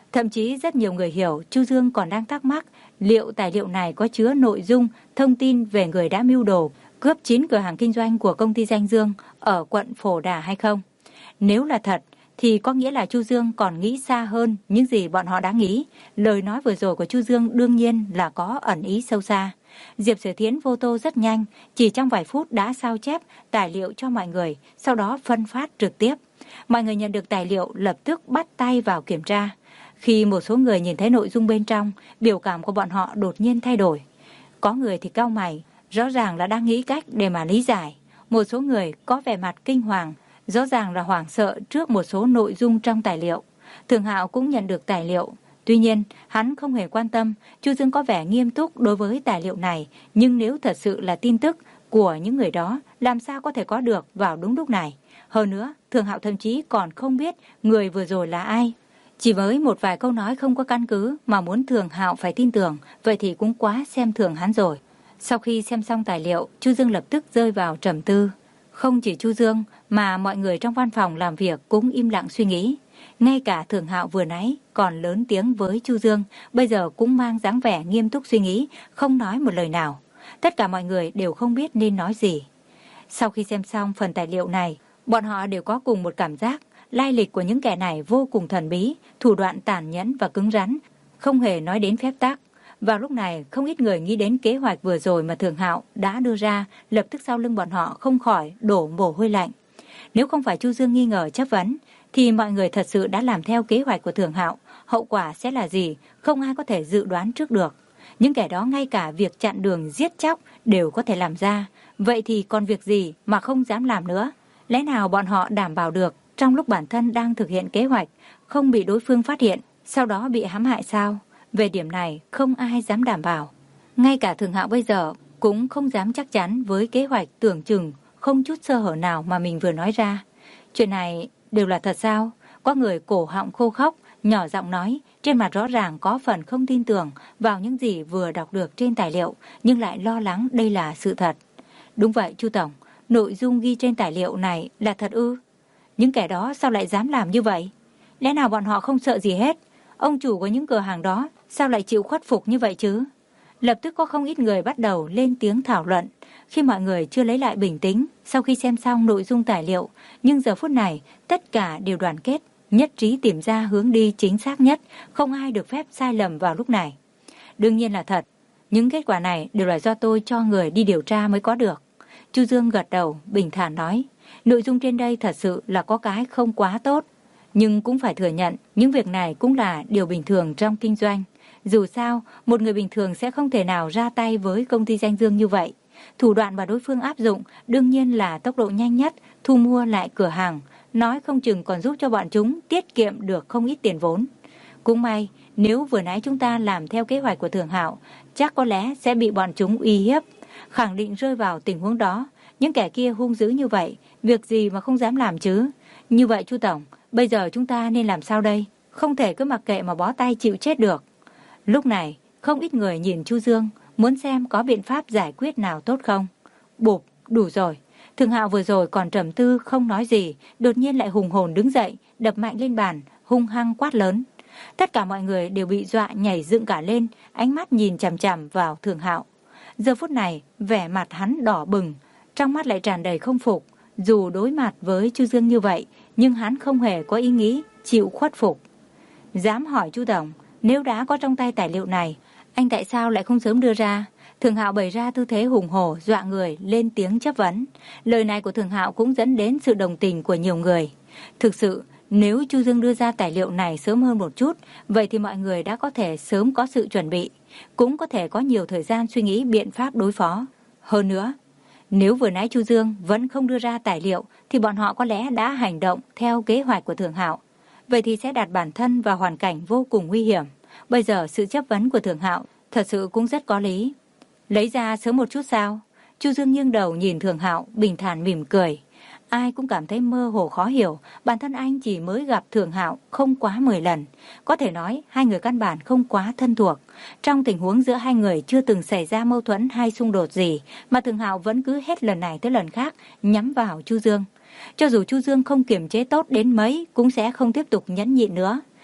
Thậm chí rất nhiều người hiểu Chu Dương còn đang thắc mắc liệu tài liệu này có chứa nội dung, thông tin về người đã mưu đồ, cướp chín cửa hàng kinh doanh của công ty Danh Dương ở quận Phổ Đà hay không. Nếu là thật, thì có nghĩa là Chu Dương còn nghĩ xa hơn những gì bọn họ đã nghĩ. Lời nói vừa rồi của Chu Dương đương nhiên là có ẩn ý sâu xa. Diệp Sở Thiến vô tô rất nhanh, chỉ trong vài phút đã sao chép tài liệu cho mọi người, sau đó phân phát trực tiếp. Mọi người nhận được tài liệu lập tức bắt tay vào kiểm tra. Khi một số người nhìn thấy nội dung bên trong, biểu cảm của bọn họ đột nhiên thay đổi. Có người thì cau mày, rõ ràng là đang nghĩ cách để mà lý giải. Một số người có vẻ mặt kinh hoàng, rõ ràng là hoảng sợ trước một số nội dung trong tài liệu. Thường Hạo cũng nhận được tài liệu. Tuy nhiên, hắn không hề quan tâm, Chu Dương có vẻ nghiêm túc đối với tài liệu này, nhưng nếu thật sự là tin tức của những người đó, làm sao có thể có được vào đúng lúc này. Hơn nữa, Thường Hạo thậm chí còn không biết người vừa rồi là ai. Chỉ với một vài câu nói không có căn cứ mà muốn Thường Hạo phải tin tưởng, vậy thì cũng quá xem thường hắn rồi. Sau khi xem xong tài liệu, Chu Dương lập tức rơi vào trầm tư. Không chỉ Chu Dương mà mọi người trong văn phòng làm việc cũng im lặng suy nghĩ. Ngay cả Thường Hạo vừa nãy còn lớn tiếng với Chu Dương, bây giờ cũng mang dáng vẻ nghiêm túc suy nghĩ, không nói một lời nào. Tất cả mọi người đều không biết nên nói gì. Sau khi xem xong phần tài liệu này, bọn họ đều có cùng một cảm giác. Lai lịch của những kẻ này vô cùng thần bí, thủ đoạn tàn nhẫn và cứng rắn, không hề nói đến phép tắc. Vào lúc này, không ít người nghĩ đến kế hoạch vừa rồi mà Thường Hạo đã đưa ra, lập tức sau lưng bọn họ không khỏi đổ mồ hôi lạnh. Nếu không phải Chu Dương nghi ngờ chất vấn, thì mọi người thật sự đã làm theo kế hoạch của Thường Hạo. Hậu quả sẽ là gì, không ai có thể dự đoán trước được. Những kẻ đó ngay cả việc chặn đường giết chóc đều có thể làm ra. Vậy thì còn việc gì mà không dám làm nữa? Lẽ nào bọn họ đảm bảo được trong lúc bản thân đang thực hiện kế hoạch, không bị đối phương phát hiện, sau đó bị hãm hại sao? Về điểm này, không ai dám đảm bảo. Ngay cả Thường Hạo bây giờ cũng không dám chắc chắn với kế hoạch tưởng chừng không chút sơ hở nào mà mình vừa nói ra. Chuyện này đều là thật sao? Có người cổ họng khô khóc, nhỏ giọng nói, trên mặt rõ ràng có phần không tin tưởng vào những gì vừa đọc được trên tài liệu, nhưng lại lo lắng đây là sự thật. Đúng vậy, Chu Tổng, nội dung ghi trên tài liệu này là thật ư? Những kẻ đó sao lại dám làm như vậy? Lẽ nào bọn họ không sợ gì hết? Ông chủ của những cửa hàng đó sao lại chịu khuất phục như vậy chứ? Lập tức có không ít người bắt đầu lên tiếng thảo luận. Khi mọi người chưa lấy lại bình tĩnh sau khi xem xong nội dung tài liệu, nhưng giờ phút này tất cả đều đoàn kết, nhất trí tìm ra hướng đi chính xác nhất, không ai được phép sai lầm vào lúc này. Đương nhiên là thật, những kết quả này đều là do tôi cho người đi điều tra mới có được. Chu Dương gật đầu, bình thản nói, nội dung trên đây thật sự là có cái không quá tốt, nhưng cũng phải thừa nhận những việc này cũng là điều bình thường trong kinh doanh. Dù sao, một người bình thường sẽ không thể nào ra tay với công ty Danh Dương như vậy. Thủ đoạn mà đối phương áp dụng đương nhiên là tốc độ nhanh nhất, thu mua lại cửa hàng, nói không chừng còn giúp cho bọn chúng tiết kiệm được không ít tiền vốn. Cũng may, nếu vừa nãy chúng ta làm theo kế hoạch của Thường Hạo, chắc có lẽ sẽ bị bọn chúng uy hiếp. Khẳng định rơi vào tình huống đó, những kẻ kia hung dữ như vậy, việc gì mà không dám làm chứ? Như vậy Chu Tổng, bây giờ chúng ta nên làm sao đây? Không thể cứ mặc kệ mà bó tay chịu chết được. Lúc này, không ít người nhìn Chu Dương, muốn xem có biện pháp giải quyết nào tốt không. Bụp, đủ rồi. Thường Hạo vừa rồi còn trầm tư không nói gì, đột nhiên lại hùng hồn đứng dậy, đập mạnh lên bàn, hung hăng quát lớn. Tất cả mọi người đều bị dọa nhảy dựng cả lên, ánh mắt nhìn chằm chằm vào Thường Hạo. Giờ phút này, vẻ mặt hắn đỏ bừng, trong mắt lại tràn đầy không phục. Dù đối mặt với Chu Dương như vậy, nhưng hắn không hề có ý nghĩ chịu khuất phục. Dám hỏi Chu Tổng, nếu đã có trong tay tài liệu này, anh tại sao lại không sớm đưa ra? Thường Hạo bày ra tư thế hùng hổ, dọa người, lên tiếng chất vấn. Lời này của Thường Hạo cũng dẫn đến sự đồng tình của nhiều người. Thực sự, nếu Chu Dương đưa ra tài liệu này sớm hơn một chút, vậy thì mọi người đã có thể sớm có sự chuẩn bị, cũng có thể có nhiều thời gian suy nghĩ biện pháp đối phó. Hơn nữa, nếu vừa nãy Chu Dương vẫn không đưa ra tài liệu, thì bọn họ có lẽ đã hành động theo kế hoạch của Thường Hạo. Vậy thì sẽ đặt bản thân vào hoàn cảnh vô cùng nguy hiểm. Bây giờ sự chất vấn của Thường Hạo thật sự cũng rất có lý. Lấy ra sớm một chút sao? Chu Dương nghiêng đầu nhìn Thường Hạo, bình thản mỉm cười. Ai cũng cảm thấy mơ hồ khó hiểu, bản thân anh chỉ mới gặp Thường Hạo không quá mười lần. Có thể nói hai người căn bản không quá thân thuộc. Trong tình huống giữa hai người chưa từng xảy ra mâu thuẫn hay xung đột gì, mà Thường Hạo vẫn cứ hết lần này tới lần khác nhắm vào Chu Dương. Cho dù Chu Dương không kiềm chế tốt đến mấy, cũng sẽ không tiếp tục nhẫn nhịn nữa.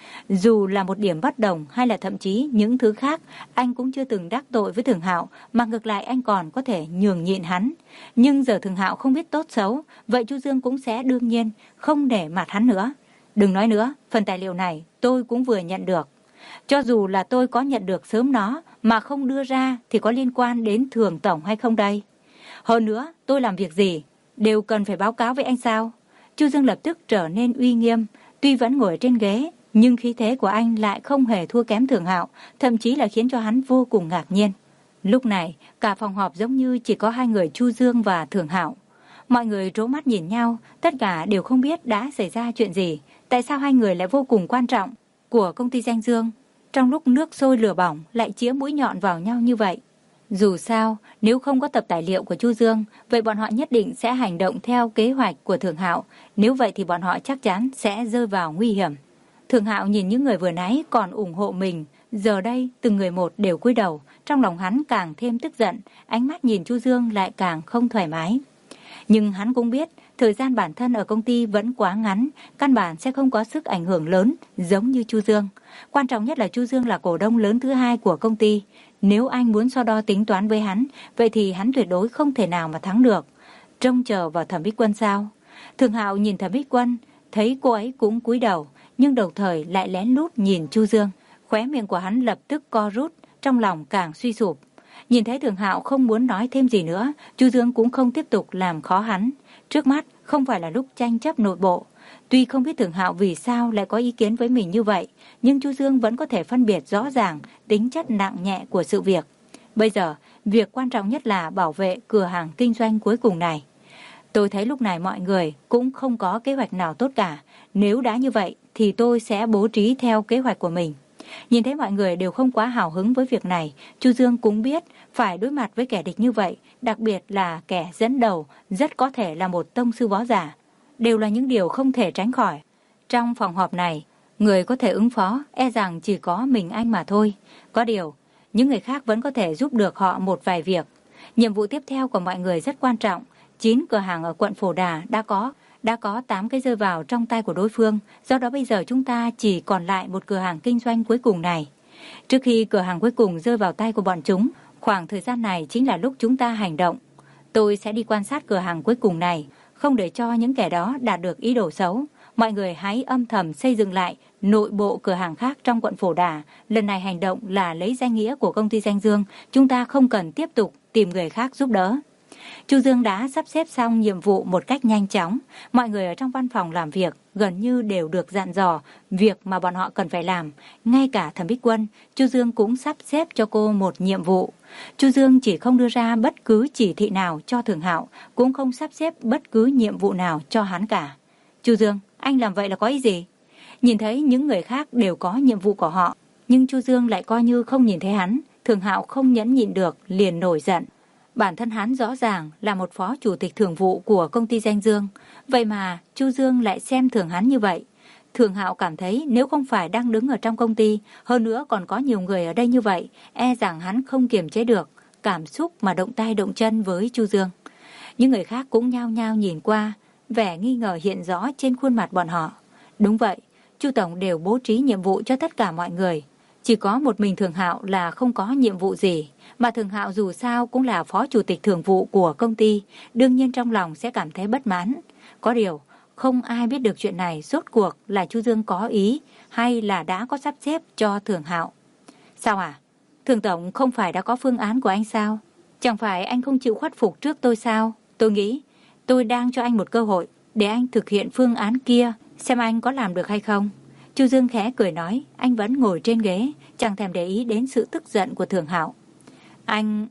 Dù là một điểm bất đồng hay là thậm chí những thứ khác, anh cũng chưa từng đắc tội với Thường Hạo, mà ngược lại anh còn có thể nhường nhịn hắn. Nhưng giờ Thường Hạo không biết tốt xấu, vậy Chu Dương cũng sẽ đương nhiên không để mặt hắn nữa. Đừng nói nữa, phần tài liệu này tôi cũng vừa nhận được. Cho dù là tôi có nhận được sớm nó mà không đưa ra thì có liên quan đến Thường tổng hay không đây? Hơn nữa, tôi làm việc gì đều cần phải báo cáo với anh sao? Chu Dương lập tức trở nên uy nghiêm, tuy vẫn ngồi trên ghế, nhưng khí thế của anh lại không hề thua kém Thường Hạo, thậm chí là khiến cho hắn vô cùng ngạc nhiên. Lúc này, cả phòng họp giống như chỉ có hai người Chu Dương và Thường Hạo. Mọi người trố mắt nhìn nhau, tất cả đều không biết đã xảy ra chuyện gì, tại sao hai người lại vô cùng quan trọng của công ty Danh Dương, trong lúc nước sôi lửa bỏng lại chĩa mũi nhọn vào nhau như vậy. Dù sao, nếu không có tập tài liệu của Chu Dương, vậy bọn họ nhất định sẽ hành động theo kế hoạch của Thường Hạo, nếu vậy thì bọn họ chắc chắn sẽ rơi vào nguy hiểm. Thường Hạo nhìn những người vừa nãy còn ủng hộ mình, giờ đây từng người một đều cúi đầu, trong lòng hắn càng thêm tức giận, ánh mắt nhìn Chu Dương lại càng không thoải mái. Nhưng hắn cũng biết, thời gian bản thân ở công ty vẫn quá ngắn, căn bản sẽ không có sức ảnh hưởng lớn giống như Chu Dương. Quan trọng nhất là Chu Dương là cổ đông lớn thứ hai của công ty. Nếu anh muốn so đo tính toán với hắn, vậy thì hắn tuyệt đối không thể nào mà thắng được. Trông chờ vào Thẩm Bích Quân sao? Thường Hạo nhìn Thẩm Bích Quân, thấy cô ấy cũng cúi đầu, nhưng đồng thời lại lén lút nhìn Chu Dương. Khóe miệng của hắn lập tức co rút, trong lòng càng suy sụp. Nhìn thấy Thường Hạo không muốn nói thêm gì nữa, Chu Dương cũng không tiếp tục làm khó hắn. Trước mắt không phải là lúc tranh chấp nội bộ. Tuy không biết Thường Hạo vì sao lại có ý kiến với mình như vậy, nhưng Chu Dương vẫn có thể phân biệt rõ ràng tính chất nặng nhẹ của sự việc. Bây giờ, việc quan trọng nhất là bảo vệ cửa hàng kinh doanh cuối cùng này. Tôi thấy lúc này mọi người cũng không có kế hoạch nào tốt cả. Nếu đã như vậy thì tôi sẽ bố trí theo kế hoạch của mình. Nhìn thấy mọi người đều không quá hào hứng với việc này, Chu Dương cũng biết phải đối mặt với kẻ địch như vậy, đặc biệt là kẻ dẫn đầu rất có thể là một tông sư võ giả, đều là những điều không thể tránh khỏi. Trong phòng họp này, người có thể ứng phó e rằng chỉ có mình anh mà thôi. Có điều, những người khác vẫn có thể giúp được họ một vài việc. Nhiệm vụ tiếp theo của mọi người rất quan trọng. Chín cửa hàng ở quận Phổ Đà đã có đã có tám cái rơi vào trong tay của đối phương, do đó bây giờ chúng ta chỉ còn lại một cửa hàng kinh doanh cuối cùng này. Trước khi cửa hàng cuối cùng rơi vào tay của bọn chúng, khoảng thời gian này chính là lúc chúng ta hành động. Tôi sẽ đi quan sát cửa hàng cuối cùng này, không để cho những kẻ đó đạt được ý đồ xấu. Mọi người hãy âm thầm xây dựng lại nội bộ cửa hàng khác trong quận Phổ Đà. Lần này hành động là lấy danh nghĩa của công ty Danh Dương, chúng ta không cần tiếp tục tìm người khác giúp đỡ. Chu Dương đã sắp xếp xong nhiệm vụ một cách nhanh chóng. Mọi người ở trong văn phòng làm việc gần như đều được dặn dò việc mà bọn họ cần phải làm. Ngay cả Thẩm Bích Quân, Chu Dương cũng sắp xếp cho cô một nhiệm vụ. Chu Dương chỉ không đưa ra bất cứ chỉ thị nào cho Thường Hạo, cũng không sắp xếp bất cứ nhiệm vụ nào cho hắn cả. Chu Dương, anh làm vậy là có ý gì? Nhìn thấy những người khác đều có nhiệm vụ của họ, nhưng Chu Dương lại coi như không nhìn thấy hắn. Thường Hạo không nhẫn nhịn được, liền nổi giận. Bản thân hắn rõ ràng là một phó chủ tịch thường vụ của công ty Danh Dương, vậy mà Chu Dương lại xem thường hắn như vậy. Thường Hạo cảm thấy nếu không phải đang đứng ở trong công ty, hơn nữa còn có nhiều người ở đây như vậy, e rằng hắn không kiềm chế được cảm xúc mà động tay động chân với Chu Dương. Những người khác cũng nhao nhao nhìn qua, vẻ nghi ngờ hiện rõ trên khuôn mặt bọn họ. Đúng vậy, Chu tổng đều bố trí nhiệm vụ cho tất cả mọi người. Chỉ có một mình Thường Hạo là không có nhiệm vụ gì, mà Thường Hạo dù sao cũng là phó chủ tịch thường vụ của công ty, đương nhiên trong lòng sẽ cảm thấy bất mãn. Có điều, không ai biết được chuyện này rốt cuộc là Chu Dương có ý hay là đã có sắp xếp cho Thường Hạo. Sao à? Thường tổng không phải đã có phương án của anh sao? Chẳng phải anh không chịu khuất phục trước tôi sao? Tôi nghĩ tôi đang cho anh một cơ hội để anh thực hiện phương án kia, xem anh có làm được hay không. Chu Dương khẽ cười nói, anh vẫn ngồi trên ghế, chẳng thèm để ý đến sự tức giận của Thường Hạo. Anh...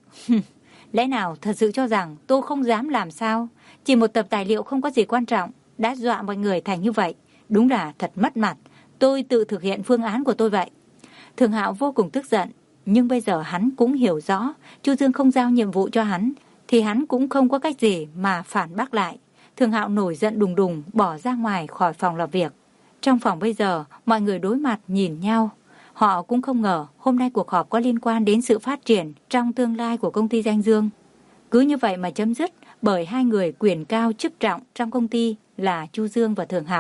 lẽ nào thật sự cho rằng tôi không dám làm sao? Chỉ một tập tài liệu không có gì quan trọng, đã dọa mọi người thành như vậy. Đúng là thật mất mặt, tôi tự thực hiện phương án của tôi vậy. Thường Hạo vô cùng tức giận, nhưng bây giờ hắn cũng hiểu rõ, Chu Dương không giao nhiệm vụ cho hắn, thì hắn cũng không có cách gì mà phản bác lại. Thường Hạo nổi giận đùng đùng bỏ ra ngoài khỏi phòng làm việc. Trong phòng bây giờ, mọi người đối mặt nhìn nhau. Họ cũng không ngờ hôm nay cuộc họp có liên quan đến sự phát triển trong tương lai của công ty Danh Dương. Cứ như vậy mà chấm dứt bởi hai người quyền cao chức trọng trong công ty là Chu Dương và Thường Hạo.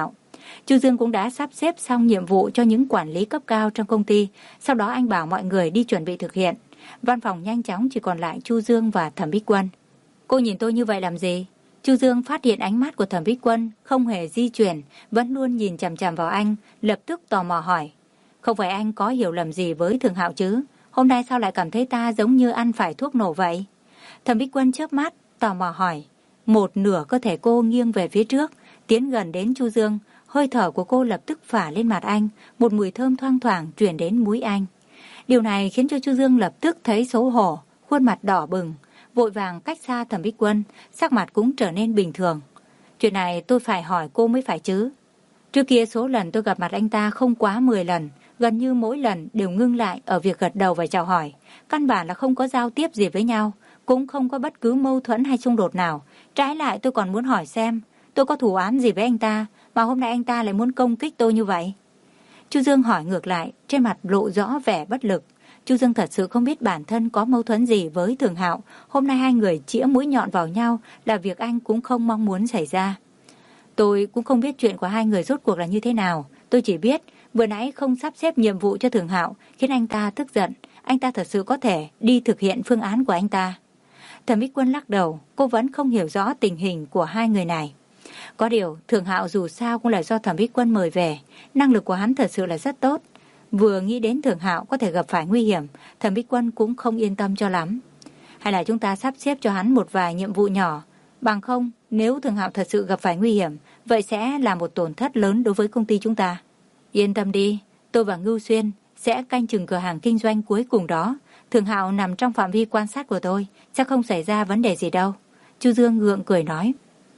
Chu Dương cũng đã sắp xếp xong nhiệm vụ cho những quản lý cấp cao trong công ty, sau đó anh bảo mọi người đi chuẩn bị thực hiện. Văn phòng nhanh chóng chỉ còn lại Chu Dương và Thẩm Bích Quân. Cô nhìn tôi như vậy làm gì? Chu Dương phát hiện ánh mắt của Thẩm Bích Quân không hề di chuyển, vẫn luôn nhìn chằm chằm vào anh, lập tức tò mò hỏi. Không phải anh có hiểu lầm gì với Thường Hạo chứ? Hôm nay sao lại cảm thấy ta giống như ăn phải thuốc nổ vậy? Thẩm Bích Quân chớp mắt, tò mò hỏi. Một nửa cơ thể cô nghiêng về phía trước, tiến gần đến Chu Dương. Hơi thở của cô lập tức phả lên mặt anh, một mùi thơm thoang thoảng truyền đến mũi anh. Điều này khiến cho Chu Dương lập tức thấy xấu hổ, khuôn mặt đỏ bừng, vội vàng cách xa Thẩm Bích Quân, sắc mặt cũng trở nên bình thường. Chuyện này tôi phải hỏi cô mới phải chứ. Trước kia số lần tôi gặp mặt anh ta không quá mười lần, gần như mỗi lần đều ngưng lại ở việc gật đầu và chào hỏi. Căn bản là không có giao tiếp gì với nhau, cũng không có bất cứ mâu thuẫn hay xung đột nào. Trái lại tôi còn muốn hỏi xem tôi có thù oán gì với anh ta mà hôm nay anh ta lại muốn công kích tôi như vậy. Chu Dương hỏi ngược lại, trên mặt lộ rõ vẻ bất lực. Chu Dương thật sự không biết bản thân có mâu thuẫn gì với Thường Hạo. Hôm nay hai người chĩa mũi nhọn vào nhau là việc anh cũng không mong muốn xảy ra. Tôi cũng không biết chuyện của hai người rốt cuộc là như thế nào. Tôi chỉ biết vừa nãy không sắp xếp nhiệm vụ cho Thường Hạo khiến anh ta tức giận. Anh ta thật sự có thể đi thực hiện phương án của anh ta. Thẩm Bích Quân lắc đầu, cô vẫn không hiểu rõ tình hình của hai người này. Có điều, Thường Hạo dù sao cũng là do Thẩm Bích Quân mời về, năng lực của hắn thật sự là rất tốt. Vừa nghĩ đến Thường Hạo có thể gặp phải nguy hiểm, Thẩm Bích Quân cũng không yên tâm cho lắm. Hay là chúng ta sắp xếp cho hắn một vài nhiệm vụ nhỏ, bằng không nếu Thường Hạo thật sự gặp phải nguy hiểm, vậy sẽ là một tổn thất lớn đối với công ty chúng ta. Yên tâm đi, tôi và Ngưu Xuyên sẽ canh chừng cửa hàng kinh doanh cuối cùng đó. Thường Hạo nằm trong phạm vi quan sát của tôi, sẽ không xảy ra vấn đề gì đâu. Chu Dương gượng cười nói.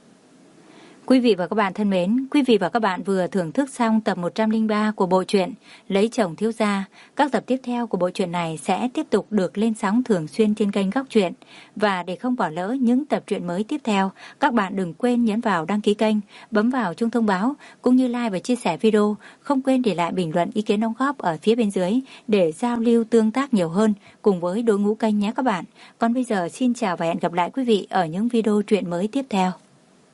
Quý vị và các bạn thân mến, quý vị và các bạn vừa thưởng thức xong tập một trăm lẻ ba của bộ truyện Lấy Chồng Thiếu Gia. Các tập tiếp theo của bộ truyện này sẽ tiếp tục được lên sóng thường xuyên trên kênh Góc Truyện. Và để không bỏ lỡ những tập truyện mới tiếp theo, các bạn đừng quên nhấn vào đăng ký kênh, bấm vào chuông thông báo, cũng như like và chia sẻ video. Không quên để lại bình luận ý kiến đóng góp ở phía bên dưới để giao lưu tương tác nhiều hơn cùng với đội ngũ kênh nhé các bạn. Còn bây giờ xin chào và hẹn gặp lại quý vị ở những video truyện mới tiếp theo.